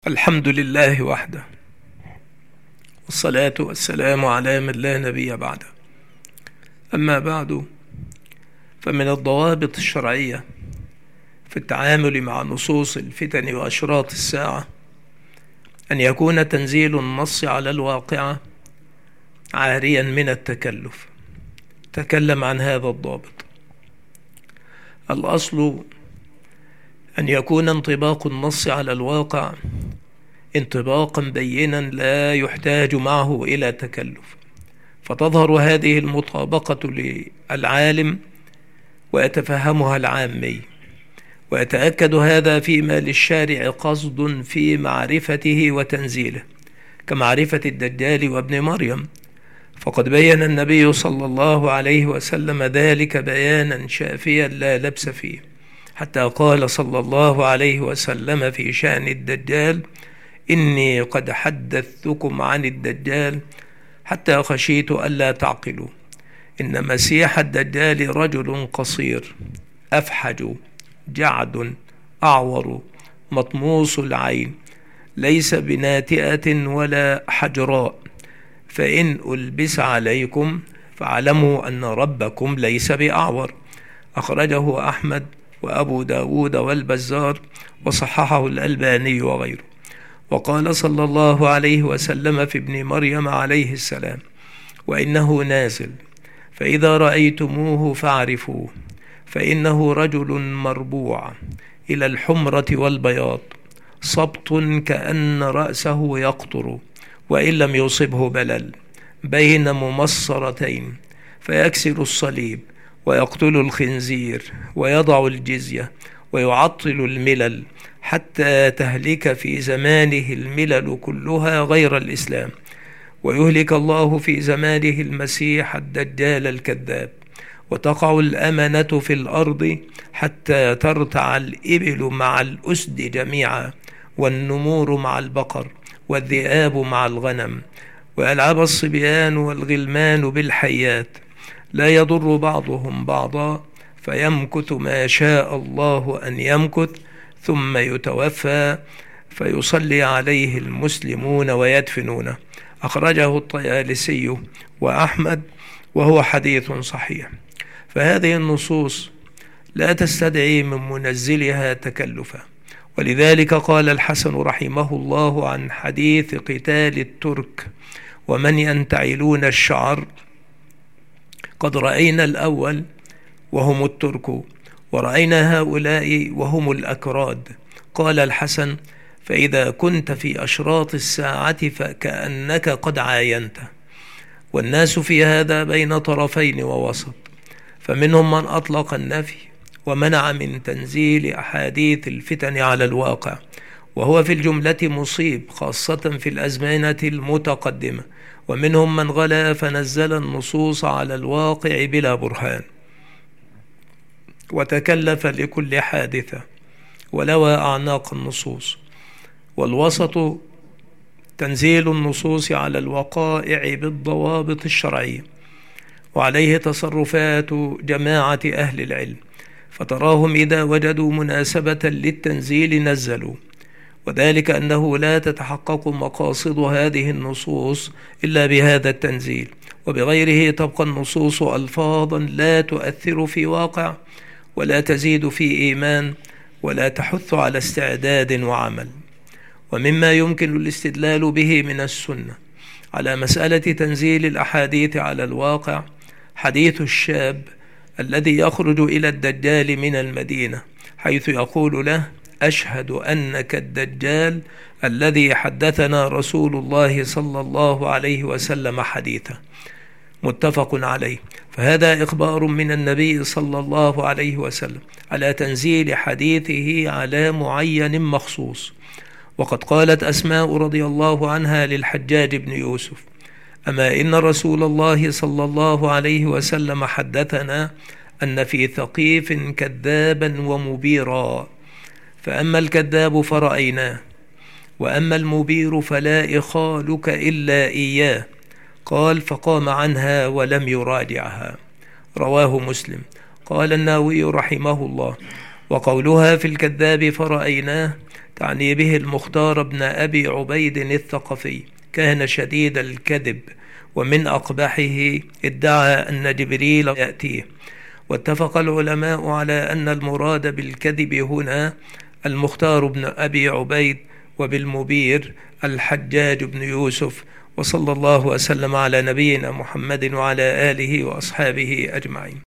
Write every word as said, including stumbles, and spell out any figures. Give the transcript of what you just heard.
الحمد لله وحده، والصلاة والسلام على من لا نبي بعده. أما بعد، فمن الضوابط الشرعية في التعامل مع نصوص الفتن وأشراط الساعة أن يكون تنزيل النص على الواقعة عاريا من التكلف. تكلم عن هذا الضابط. الأصل أن يكون انطباق النص على الواقع انطباقا بينا لا يحتاج معه إلى تكلف، فتظهر هذه المطابقة للعالم ويتفهمها العامي، ويتأكد هذا فيما للشارع قصد في معرفته وتنزيله، كمعرفة الدجال وابن مريم، فقد بين النبي صلى الله عليه وسلم ذلك بيانا شافيا لا لبس فيه، حتى قال صلى الله عليه وسلم في شأن الدجال: إني قد حدثتكم عن الدجال حتى خشيت ألا تعقلوا. إن مسيح الدجال رجل قصير أفحج جعد أعور مطموس العين، ليس بناتئة ولا حجراء، فإن ألبس عليكم فاعلموا أن ربكم ليس بأعور. أخرجه أحمد وأبو داود والبزار، وصححه الألباني وغيره. وقال صلى الله عليه وسلم في ابن مريم عليه السلام: وإنه نازل، فإذا رأيتموه فاعرفوه، فإنه رجل مربوع إلى الحمرة والبياض، صبط كأن رأسه يقطر، وإن لم يصبه بلل، بين ممصرتين، فيكسر الصليب ويقتل الخنزير ويضع الجزية ويعطل الملل، حتى تهلك في زمانه الملل كلها غير الإسلام، ويهلك الله في زمانه المسيح الدجال الكذاب، وتقع الأمنة في الأرض حتى ترتع الإبل مع الأسد جميعا، والنمور مع البقر، والذئاب مع الغنم، ويلعب الصبيان والغلمان بالحيات، لا يضر بعضهم بعضا، فيمكث ما شاء الله أن يمكث، ثم يتوفى فيصلي عليه المسلمون ويدفنونه. أخرجه الطيالسي وأحمد، وهو حديث صحيح. فهذه النصوص لا تستدعي من منزلها تكلفا، ولذلك قال الحسن رحمه الله عن حديث قتال الترك: ومن ينتعلون الشعر، قد رأينا الأول وهم الترك، ورأينا هؤلاء وهم الأكراد. قال الحسن: فإذا كنت في أشراط الساعة فكأنك قد عاينت. والناس في هذا بين طرفين ووسط، فمنهم من أطلق النفي ومنع من تنزيل أحاديث الفتن على الواقع، وهو في الجملة مصيب، خاصة في الأزمنة المتقدمة. ومنهم من غلا فنزل النصوص على الواقع بلا برهان، وتكلف لكل حادثة ولوى أعناق النصوص. والوسط تنزيل النصوص على الوقائع بالضوابط الشرعية، وعليه تصرفات جماعة أهل العلم، فتراهم إذا وجدوا مناسبة للتنزيل نزلوا، وذلك أنه لا تتحقق مقاصد هذه النصوص إلا بهذا التنزيل، وبغيره تبقى النصوص ألفاظا لا تؤثر في واقع، ولا تزيد في إيمان، ولا تحث على استعداد وعمل. ومما يمكن الاستدلال به من السنة على مسألة تنزيل الأحاديث على الواقع حديث الشاب الذي يخرج إلى الدجال من المدينة، حيث يقول له: أشهد أنك الدجال الذي حدثنا رسول الله صلى الله عليه وسلم حديثا، متفق عليه. فهذا إخبار من النبي صلى الله عليه وسلم على تنزيل حديثه على معين مخصوص. وقد قالت أسماء رضي الله عنها للحجاج بن يوسف: أما إن رسول الله صلى الله عليه وسلم حدثنا أن في ثقيف كذابا ومبيرا، فأما الكذاب فرأيناه، وأما المبير فلا إخالك إلا إياه. قال: فقام عنها ولم يراجعها. رواه مسلم. قال النووي رحمه الله: وقولها في الكذاب فرأيناه تعني به المختار بن أبي عبيد الثقفي، كان شديد الكذب، ومن أقبحه ادعى أن جبريل يأتيه. واتفق العلماء على أن المراد بالكذب هنا المختار بن أبي عبيد، وبالمبير الحجاج بن يوسف. وصلى الله وسلم على نبينا محمد وعلى آله وأصحابه أجمعين.